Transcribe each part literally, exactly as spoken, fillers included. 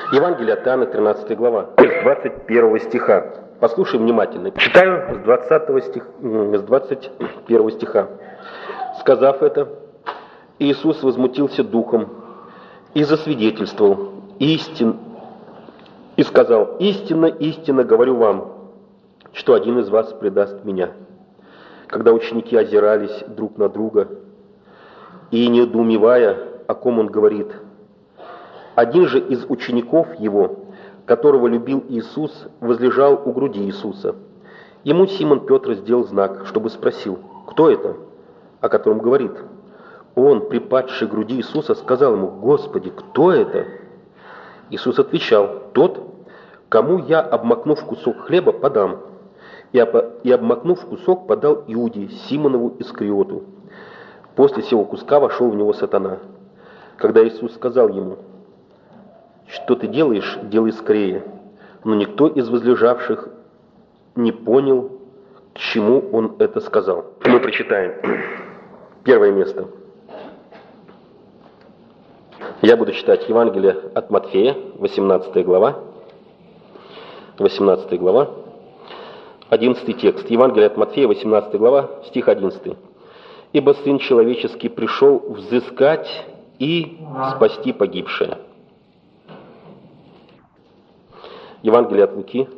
Евангелие от Иоанна, тринадцатая глава, с двадцать первого стиха. Послушай внимательно. Читаю с двадцатого стиха, с двадцать первого стиха. Сказав это, Иисус возмутился духом и засвидетельствовал истин, и сказал: «Истинно, истинно говорю вам, что один из вас предаст меня». Когда ученики озирались друг на друга и, недоумевая, о ком он говорит, один же из учеников его, которого любил Иисус, возлежал у груди Иисуса. Ему Симон Петр сделал знак, чтобы спросил: «Кто это, о котором говорит?» Он, припадший к груди Иисуса, сказал ему: «Господи, кто это?» Иисус отвечал: «Тот, кому я, обмакнув кусок хлеба, подам». И, об, и обмакнув кусок, подал Иуде, Симонову Искариоту. После сего куска вошел в него сатана. Когда Иисус сказал ему: «Что ты делаешь, делай скорее». Но никто из возлежавших не понял, к чему он это сказал. Мы прочитаем. Первое место. Я буду читать Евангелие от Матфея, восемнадцатая глава. восемнадцатая глава. одиннадцатый текст. Евангелие от Матфея, восемнадцатая глава, стих одиннадцатый. «Ибо Сын Человеческий пришел взыскать и спасти погибшее». Евангелие от Луки,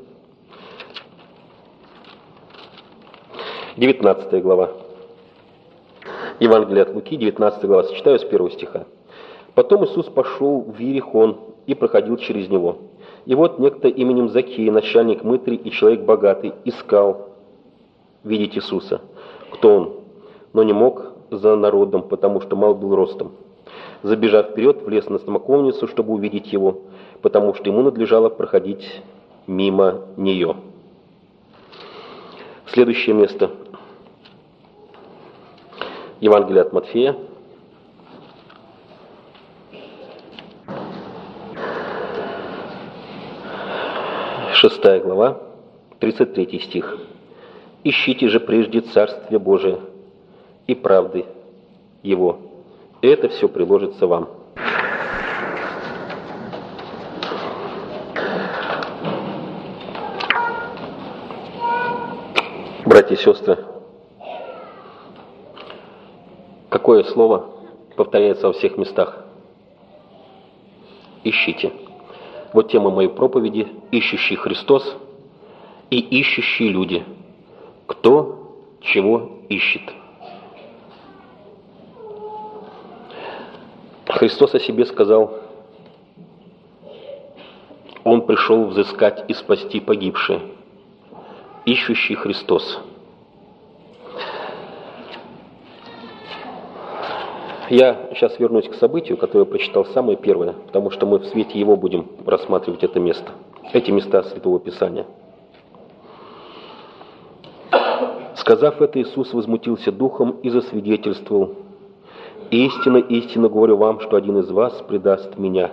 девятнадцатая глава. Евангелие от Луки, девятнадцатая глава. Читаю с первого стиха. «Потом Иисус пошел в Иерихон и проходил через него. И вот некто именем Закхей, начальник мытарей и человек богатый, искал видеть Иисуса. Кто он? Но не мог за народом, потому что мал был ростом. Забежав вперед, влез на смоковницу, чтобы увидеть его, потому что ему надлежало проходить мимо нее». Следующее место. Евангелие от Матфея. Шестая глава, тридцать третий стих. «Ищите же прежде Царствие Божие и правды Его, и это все приложится вам». Братья и сестры, какое слово повторяется во всех местах? Ищите. Вот тема моей проповеди: ищущий Христос и ищущие люди. Кто чего ищет? Христос о себе сказал: Он пришел взыскать и спасти погибшие. Ищущий Христос. Я сейчас вернусь к событию, которое я прочитал самое первое, потому что мы в свете его будем рассматривать это место, эти места Святого Писания. Сказав это, Иисус возмутился духом и засвидетельствовал: «Истинно, истинно говорю вам, что один из вас предаст меня».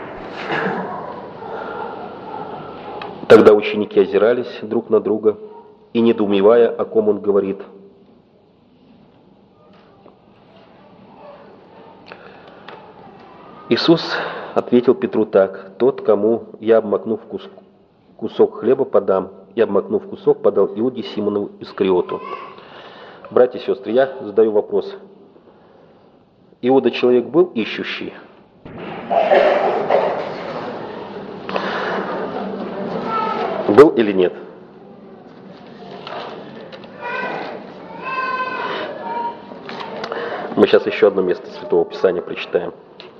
Тогда ученики озирались друг на друга и, недоумевая, о ком он говорит. Иисус ответил Петру так: «Тот, кому я, обмакнув кус- кусок хлеба, подам». И, обмакнув кусок, подал Иуде, Симонову Искариоту. Братья и сестры, я задаю вопрос. Иуда человек был ищущий? Был или нет? Мы сейчас еще одно место Святого Писания прочитаем.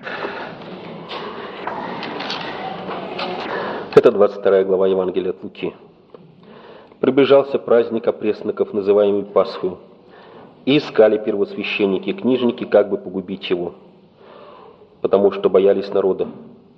Это двадцать вторая глава Евангелия от Луки. «Приближался праздник опресноков, называемый Пасхою, и искали первосвященники и книжники, как бы погубить его, потому что боялись народа.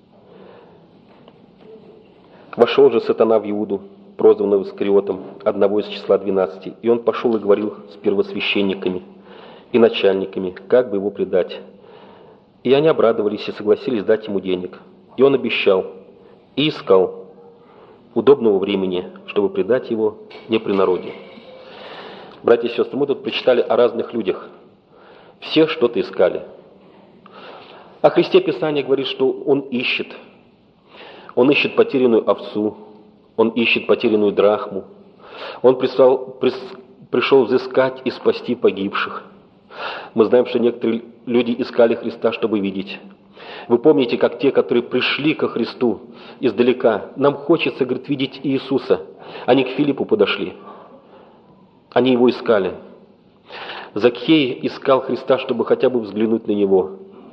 Вошел же сатана в Иуду, прозванного Искариотом, одного из числа двенадцати, и он пошел и говорил с первосвященниками и начальниками, как бы его предать. И они обрадовались и согласились дать ему денег. И он обещал и искал удобного времени, чтобы предать его не при народе». Братья и сестры, мы тут прочитали о разных людях. Все что-то искали. О Христе Писание говорит, что Он ищет. Он ищет потерянную овцу, он ищет потерянную драхму. Он прислал, прис, пришел взыскать и спасти погибших. Мы знаем, что некоторые люди искали Христа, чтобы видеть. Вы помните, как те, которые пришли ко Христу издалека, нам хочется, говорит, видеть Иисуса. Они к Филиппу подошли. Они его искали. Закхей искал Христа, чтобы хотя бы взглянуть на него.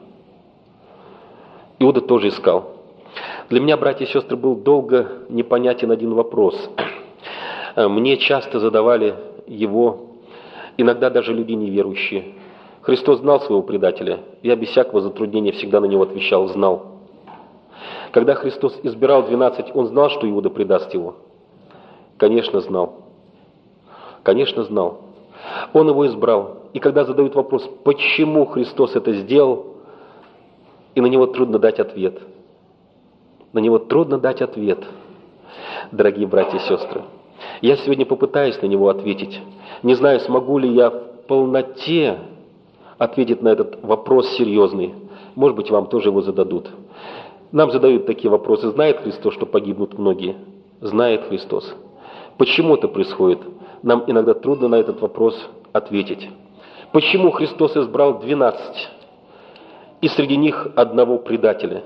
Иуда тоже искал. Для меня, братья и сестры, был долго непонятен один вопрос. Мне часто задавали его, иногда даже люди неверующие. Христос знал своего предателя. Я без всякого затруднения всегда на него отвечал: знал. Когда Христос избирал двенадцать, Он знал, что Иуда предаст его? Конечно, знал. Конечно, знал. Он его избрал. И когда задают вопрос, почему Христос это сделал, и на него трудно дать ответ. На него трудно дать ответ, дорогие братья и сестры. Я сегодня попытаюсь на него ответить. Не знаю, смогу ли я в полноте ответить на этот вопрос серьезный. Может быть, вам тоже его зададут. Нам задают такие вопросы. Знает Христос, что погибнут многие? Знает Христос. Почему это происходит? Нам иногда трудно на этот вопрос ответить. Почему Христос избрал двенадцать, и среди них одного предателя?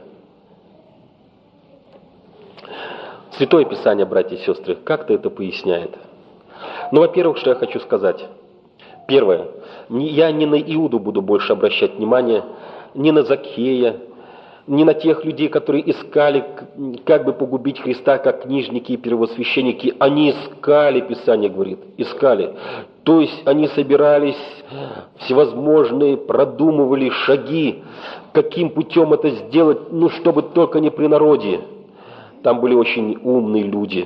Святое Писание, братья и сестры, как-то это поясняет. Ну, во-первых, что я хочу сказать. Первое. Я не на Иуду буду больше обращать внимание, не на Закхея, не на тех людей, которые искали, как бы погубить Христа, как книжники и первосвященники. Они искали, Писание говорит, искали. То есть они собирались всевозможные, продумывали шаги, каким путем это сделать, ну, чтобы только не при народе. Там были очень умные люди,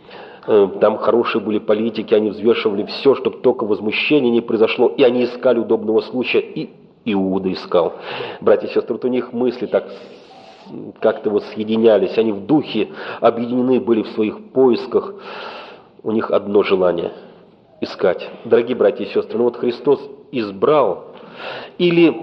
там хорошие были политики, они взвешивали все, чтобы только возмущение не произошло, и они искали удобного случая, и Иуда искал. Братья и сестры, вот у них мысли так как-то вот соединялись, они в духе объединены были в своих поисках, у них одно желание – искать. Дорогие братья и сестры, ну вот Христос избрал или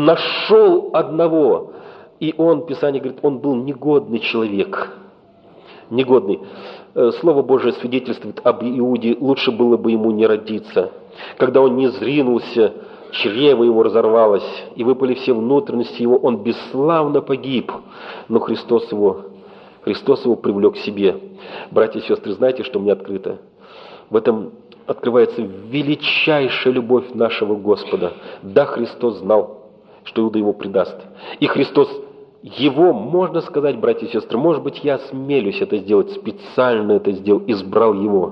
нашел одного, и он, Писание говорит, он был негодный человек. Негодный. Слово Божие свидетельствует об Иуде, лучше было бы ему не родиться. Когда он не зринулся, чрево его разорвалось, и выпали все внутренности его, он бесславно погиб. Но Христос его, Христос его привлек к себе. Братья и сестры, знаете, что мне открыто? В этом открывается величайшая любовь нашего Господа. Да, Христос знал, что Иуда его предаст. И Христос его, можно сказать, братья и сестры, может быть, я осмелюсь это сделать, специально это сделал, избрал его.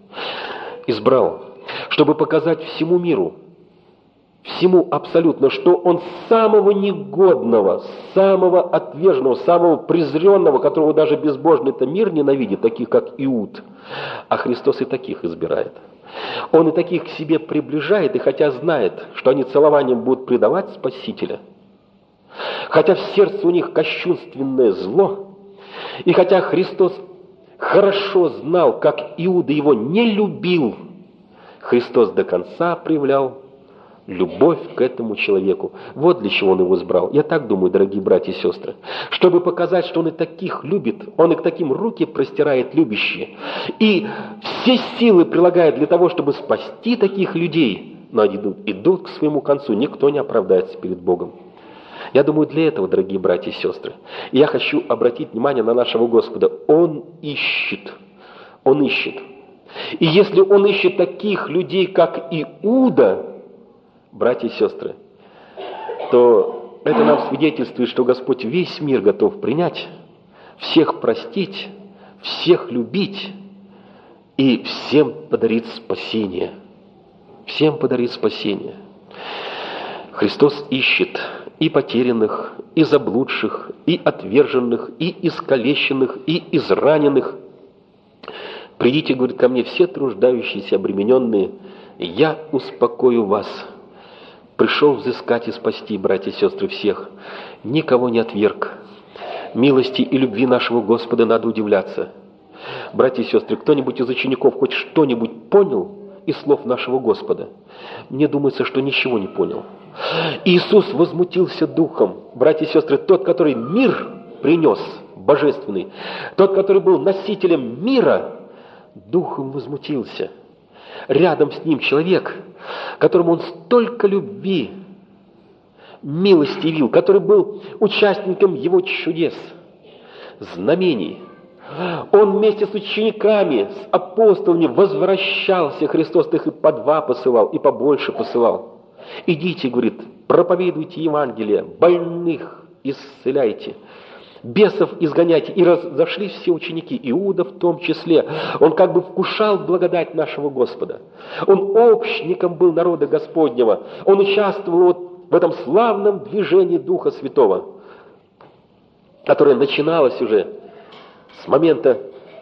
Избрал, чтобы показать всему миру, всему абсолютно, что он самого негодного, самого отверженного, самого презренного, которого даже безбожный-то мир ненавидит, таких как Иуд. А Христос и таких избирает. Он и таких к себе приближает, и хотя знает, что они целованием будут предавать Спасителя, хотя в сердце у них кощунственное зло, и хотя Христос хорошо знал, как Иуда его не любил, Христос до конца проявлял любовь к этому человеку. Вот для чего он его избрал. Я так думаю, дорогие братья и сестры, чтобы показать, что он и таких любит, он и к таким руки простирает любящие, и все силы прилагает для того, чтобы спасти таких людей, но они идут, идут к своему концу, никто не оправдается перед Богом. Я думаю, для этого, дорогие братья и сестры, и я хочу обратить внимание на нашего Господа. Он ищет, Он ищет. И если Он ищет таких людей, как Иуда, братья и сестры, то это нам свидетельствует, что Господь весь мир готов принять, всех простить, всех любить и всем подарить спасение. Всем подарить спасение. Христос ищет и потерянных, и заблудших, и отверженных, и искалеченных, и израненных. «Придите, — говорит, — ко мне все труждающиеся, обремененные, и я успокою вас». Пришел взыскать и спасти, братья и сестры, всех. Никого не отверг. Милости и любви нашего Господа надо удивляться. Братья и сестры, кто-нибудь из учеников хоть что-нибудь понял из слов нашего Господа? Мне думается, что ничего не понял. Иисус возмутился духом. Братья и сестры, тот, который мир принес, божественный, тот, который был носителем мира, духом возмутился. Рядом с ним человек, которому он столько любви, милости явил, который был участником его чудес, знамений. Он вместе с учениками, с апостолами возвращался. Христос их и по два посылал, и побольше посылал. Идите, говорит, проповедуйте Евангелие, больных исцеляйте, бесов изгоняйте. И разошлись все ученики, Иуда в том числе. Он как бы вкушал благодать нашего Господа. Он общником был народа Господнего. Он участвовал вот в этом славном движении Духа Святого, которое начиналось уже с момента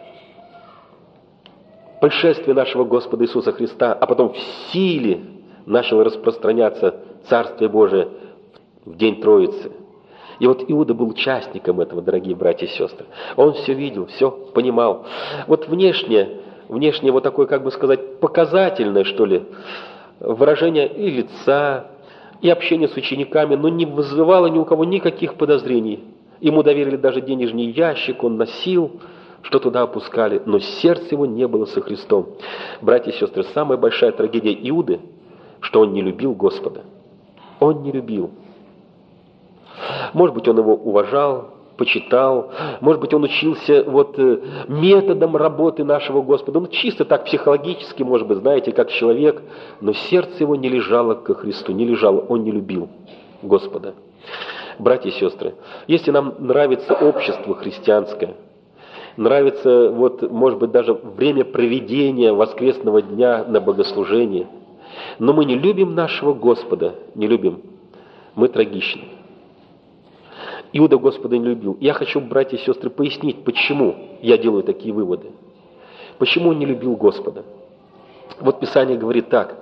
пришествия нашего Господа Иисуса Христа, а потом в силе начало распространяться Царствие Божие в день Троицы. И вот Иуда был участником этого, дорогие братья и сестры. Он все видел, все понимал. Вот внешне, внешне вот такое, как бы сказать, показательное, что ли, выражение и лица, и общение с учениками, но не вызывало ни у кого никаких подозрений. Ему доверили даже денежный ящик, он носил, что туда опускали, но сердце его не было со Христом. Братья и сестры, самая большая трагедия Иуды, что он не любил Господа. Он не любил. Может быть, он его уважал, почитал, может быть, он учился вот методом работы нашего Господа. Он чисто так психологически, может быть, знаете, как человек, но сердце его не лежало ко Христу, не лежало, он не любил Господа. Братья и сестры, если нам нравится общество христианское, нравится, вот, может быть, даже время проведения воскресного дня на богослужении, но мы не любим нашего Господа, не любим, мы трагичны. Иуда Господа не любил. Я хочу, братья и сестры, пояснить, почему я делаю такие выводы. Почему он не любил Господа? Вот Писание говорит так.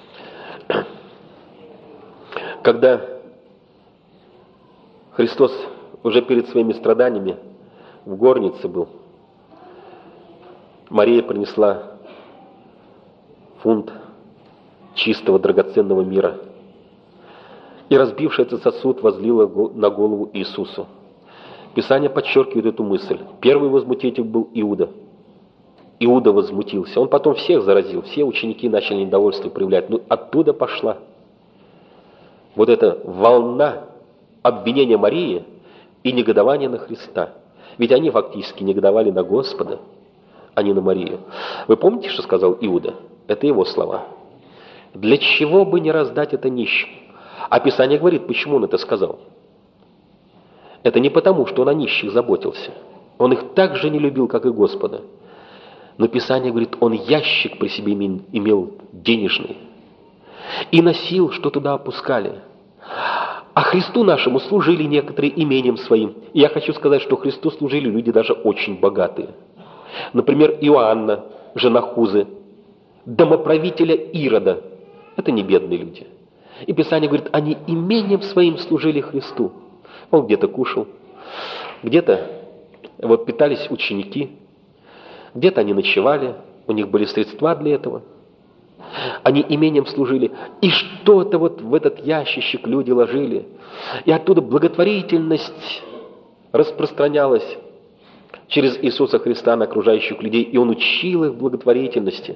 Когда Христос уже перед своими страданиями в горнице был, Мария принесла фунт чистого драгоценного мира и, разбивший этот сосуд, возлила на голову Иисусу. Писание подчеркивает эту мысль. Первый возмутитель был Иуда. Иуда возмутился. Он потом всех заразил, все ученики начали недовольство проявлять. Но оттуда пошла вот эта волна обвинения Марии и негодования на Христа. Ведь они фактически негодовали на Господа, а не на Марию. Вы помните, что сказал Иуда? Это его слова. «Для чего бы не раздать это нищим?» А Писание говорит, почему он это сказал. Это не потому, что он о нищих заботился. Он их так же не любил, как и Господа. Но Писание говорит, он ящик при себе имел денежный и носил, что туда опускали. А Христу нашему служили некоторые имением своим. И я хочу сказать, что Христу служили люди даже очень богатые. Например, Иоанна, жена Хузы, домоправителя Ирода. Это не бедные люди. И Писание говорит, они имением своим служили Христу. Он где-то кушал, где-то вот питались ученики, где-то они ночевали, у них были средства для этого. Они имением служили, и что-то вот в этот ящичек люди ложили. И оттуда благотворительность распространялась через Иисуса Христа на окружающих людей, и Он учил их благотворительности.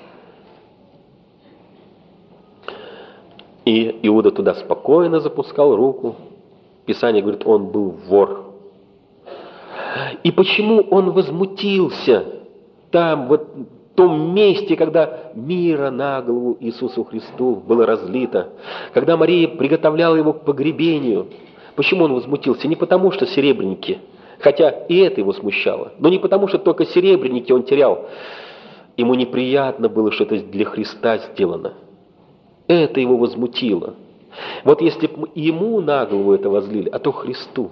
И Иуда туда спокойно запускал руку. Писание говорит, он был вор. И почему он возмутился там, вот в том месте, когда мира на голову Иисусу Христу было разлито, когда Мария приготовляла его к погребению? Почему он возмутился? Не потому, что серебряники, хотя и это его смущало, но не потому, что только серебряники он терял. Ему неприятно было, что это для Христа сделано. Это его возмутило. Вот если бы ему на голову это возлили, а то Христу.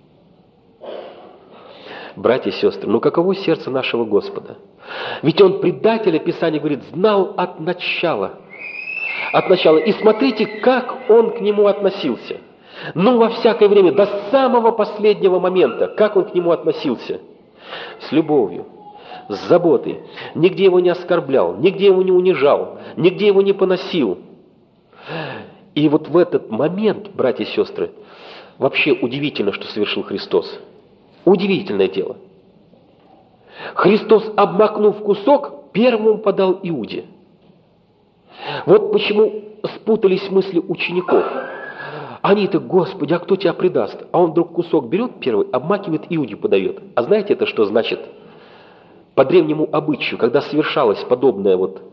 Братья и сестры, ну каково сердце нашего Господа? Ведь Он предателя, Писание говорит, знал от начала. От начала. И смотрите, как Он к нему относился. Ну, во всякое время, до самого последнего момента, как Он к нему относился. С любовью, с заботой. Нигде его не оскорблял, нигде его не унижал, нигде его не поносил. И вот в этот момент, братья и сестры, вообще удивительно, что совершил Христос. Удивительное дело. Христос, обмакнув кусок, первым подал Иуде. Вот почему спутались мысли учеников. Они-то, Господи, а кто тебя предаст? А он вдруг кусок берет первый, обмакивает, Иуде подает. А знаете это, что значит? По древнему обычаю, когда совершалось подобное вот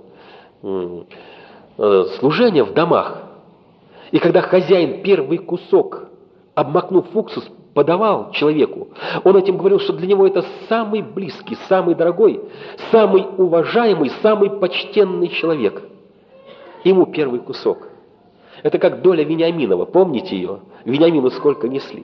э, служение в домах, и когда хозяин первый кусок, обмакнув в уксус, подавал человеку, он этим говорил, что для него это самый близкий, самый дорогой, самый уважаемый, самый почтенный человек. Ему первый кусок. Это как доля Вениаминова, помните ее? Вениамину сколько несли.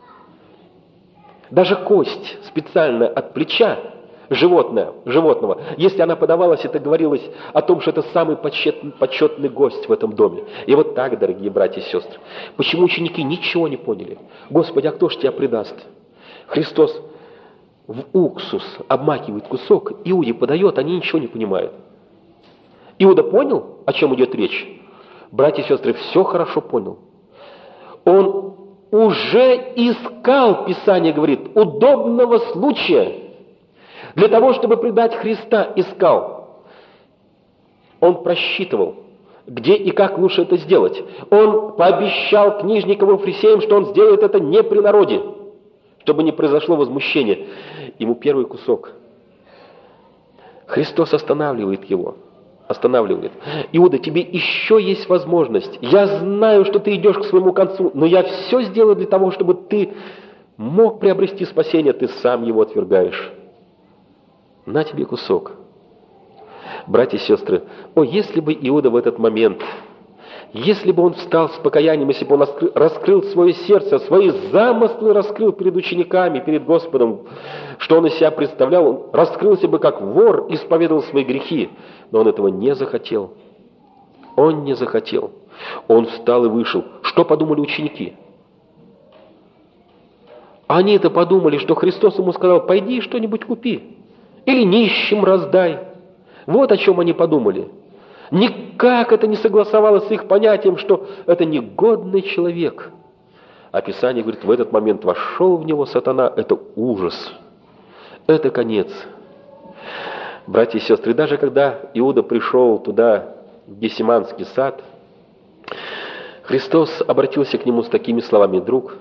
Даже кость специально от плеча животное, животного, если она подавалась, это говорилось о том, что это самый почетный, почетный гость в этом доме. И вот так, дорогие братья и сестры, почему ученики ничего не поняли? Господи, а кто ж тебя предаст? Христос в уксус обмакивает кусок, Иуде подает, они ничего не понимают. Иуда понял, о чем идет речь? Братья и сестры, все хорошо понял. Он уже искал, Писание говорит, удобного случая для того, чтобы предать Христа, искал. Он просчитывал, где и как лучше это сделать. Он пообещал книжникам и фарисеям, что он сделает это не при народе, чтобы не произошло возмущение. Ему первый кусок. Христос останавливает его. Останавливает. Иуда, тебе еще есть возможность. Я знаю, что ты идешь к своему концу, но я все сделаю для того, чтобы ты мог приобрести спасение, ты сам его отвергаешь. На тебе кусок. Братья и сестры, о, если бы Иуда в этот момент, если бы он встал с покаянием, если бы он раскрыл, раскрыл свое сердце, свои замыслы раскрыл перед учениками, перед Господом, что он из себя представлял, он раскрылся бы как вор, исповедовал свои грехи, но он этого не захотел. Он не захотел. Он встал и вышел. Что подумали ученики? Они-то подумали, что Христос ему сказал, пойди что-нибудь купи. Или нищим раздай. Вот о чем они подумали. Никак это не согласовалось с их понятием, что это негодный человек. А Писание говорит, в этот момент вошел в него сатана. Это ужас. Это конец. Братья и сестры, даже когда Иуда пришел туда, в Гефсиманский сад, Христос обратился к нему с такими словами: «Друг,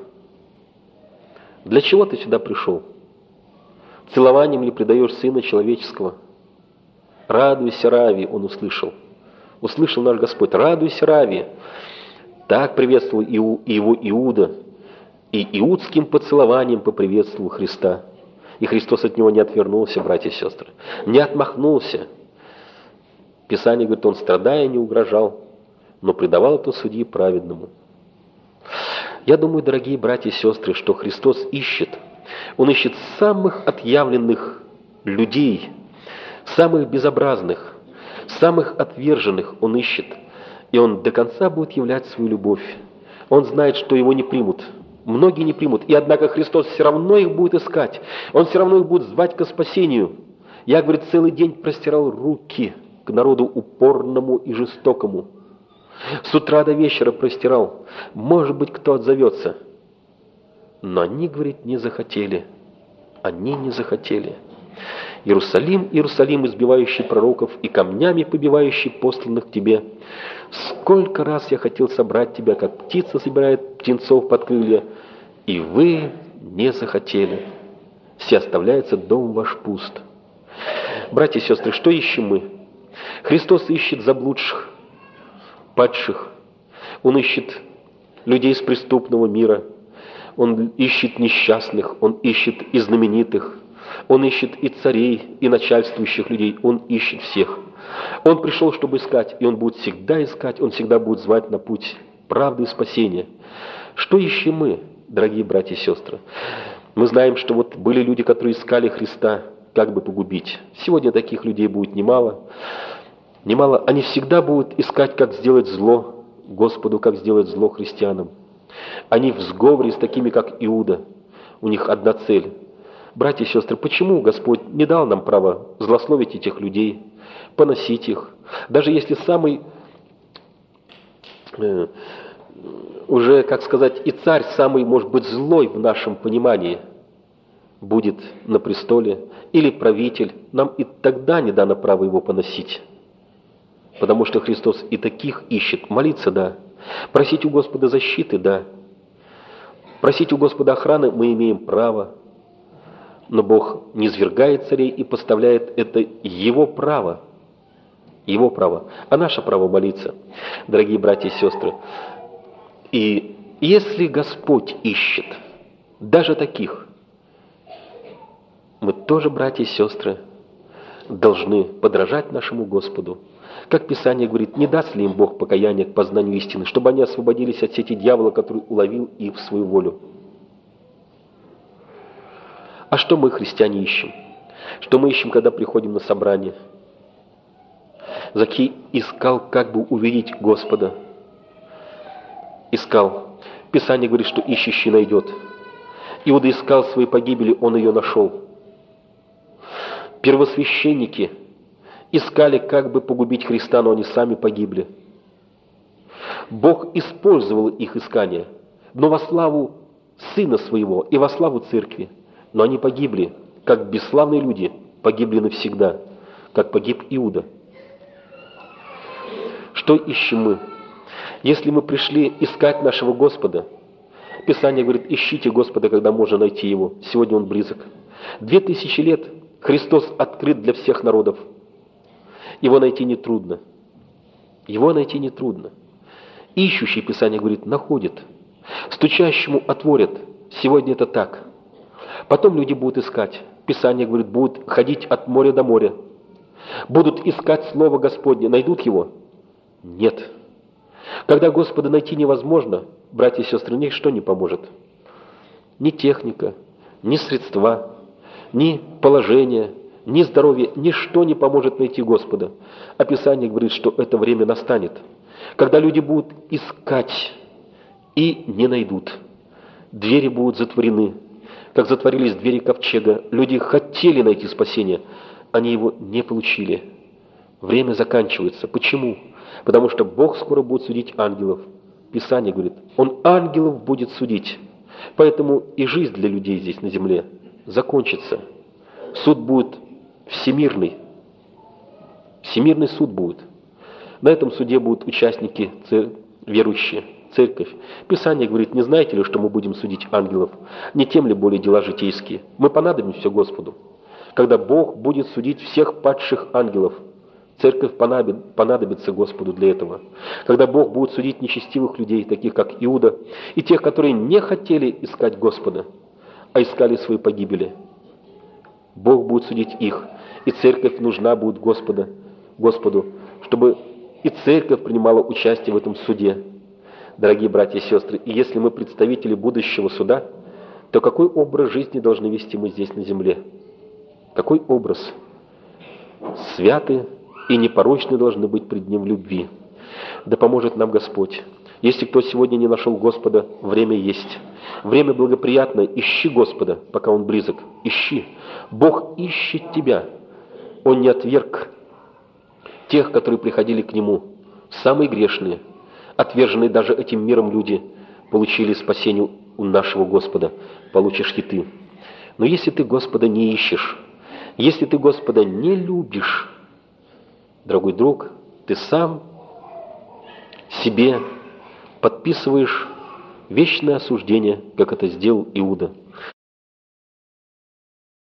для чего ты сюда пришел? Целованием ли предаешь Сына Человеческого? Радуйся, Рави!» Он услышал. Услышал наш Господь: «Радуйся, Рави!» Так приветствовал его Иуда, и иудским поцелованием поприветствовал Христа. И Христос от него не отвернулся, братья и сестры, не отмахнулся. Писание говорит, он, страдая, не угрожал, но предавал это судьи праведному. Я думаю, дорогие братья и сестры, что Христос ищет. Он ищет самых отъявленных людей, самых безобразных, самых отверженных Он ищет. И Он до конца будет являть свою любовь. Он знает, что Его не примут. Многие не примут. И однако Христос все равно их будет искать. Он все равно их будет звать ко спасению. Я, говорит, целый день простирал руки к народу упорному и жестокому. С утра до вечера простирал. Может быть, кто отзовется. Но они, говорит, не захотели. Они не захотели. Иерусалим, Иерусалим, избивающий пророков и камнями побивающий посланных к тебе. Сколько раз я хотел собрать тебя, как птица собирает птенцов под крылья, и вы не захотели. Все оставляется дом ваш пуст. Братья и сестры, что ищем мы? Христос ищет заблудших, падших. Он ищет людей из преступного мира. Он ищет несчастных, Он ищет и знаменитых. Он ищет и царей, и начальствующих людей. Он ищет всех. Он пришел, чтобы искать, и Он будет всегда искать. Он всегда будет звать на путь правды и спасения. Что ищем мы, дорогие братья и сестры? Мы знаем, что вот были люди, которые искали Христа, как бы погубить. Сегодня таких людей будет немало. Немало. Они всегда будут искать, как сделать зло Господу, как сделать зло христианам. Они в сговоре с такими, как Иуда. У них одна цель. Братья и сестры, почему Господь не дал нам права злословить этих людей, поносить их? Даже если самый, э, уже, как сказать, и царь самый, может быть, злой в нашем понимании, будет на престоле, или правитель, нам и тогда не дано право его поносить. Потому что Христос и таких ищет. Молиться – да. Просить у Господа защиты – да. Просить у Господа охраны мы имеем право. Но Бог не свергает царей и поставляет это Его право. Его право. А наше право молиться, дорогие братья и сестры. И если Господь ищет даже таких, мы тоже, братья и сестры, должны подражать нашему Господу. Как Писание говорит, не даст ли им Бог покаяние к познанию истины, чтобы они освободились от сети дьявола, который уловил их в свою волю. А что мы, христиане, ищем? Что мы ищем, когда приходим на собрание? Закей искал, как бы увидеть Господа. Искал. Писание говорит, что ищущий найдет. Иуда искал своей погибели, он ее нашел. Первосвященники искали, как бы погубить Христа, но они сами погибли. Бог использовал их искание, но во славу Сына Своего и во славу Церкви. Но они погибли, как бесславные люди, погибли навсегда, как погиб Иуда. Что ищем мы? Если мы пришли искать нашего Господа, Писание говорит, ищите Господа, когда можно найти Его. Сегодня Он близок. Две тысячи лет Христос открыт для всех народов. Его найти нетрудно. Его найти нетрудно. Ищущий, Писание говорит, находит. Стучащему отворят. Сегодня это так. Потом люди будут искать. Писание говорит, будут ходить от моря до моря. Будут искать Слово Господне. Найдут его? Нет. Когда Господа найти невозможно, братья и сестры, ничто не поможет. Ни техника, ни средства, ни положение, ни здоровье, ничто не поможет найти Господа. А Писание говорит, что это время настанет, когда люди будут искать и не найдут. Двери будут затворены, как затворились двери ковчега. Люди хотели найти спасение, они его не получили. Время заканчивается. Почему? Потому что Бог скоро будет судить ангелов. Писание говорит, Он ангелов будет судить. Поэтому и жизнь для людей здесь на земле закончится. Суд будет всемирный. Всемирный суд будет. На этом суде будут участники, верующие, церковь. Писание говорит, не знаете ли, что мы будем судить ангелов? Не тем ли более дела житейские? Мы понадобимся Господу. Когда Бог будет судить всех падших ангелов, церковь понадобится Господу для этого. Когда Бог будет судить нечестивых людей, таких как Иуда, и тех, которые не хотели искать Господа, а искали свои погибели. Бог будет судить их, и церковь нужна будет Господа, Господу, чтобы и церковь принимала участие в этом суде. Дорогие братья и сестры, и если мы представители будущего суда, то какой образ жизни должны вести мы здесь на земле? Какой образ? Святы и непорочны должны быть пред Ним в любви. Да поможет нам Господь. Если кто сегодня не нашел Господа, время есть. Время благоприятное. Ищи Господа, пока Он близок. Ищи. Бог ищет тебя. Он не отверг тех, которые приходили к Нему. Самые грешные, отверженные даже этим миром люди, получили спасение у нашего Господа. Получишь и ты. Но если ты Господа не ищешь, если ты Господа не любишь, дорогой друг, ты сам себе подписываешь вечное осуждение, как это сделал Иуда.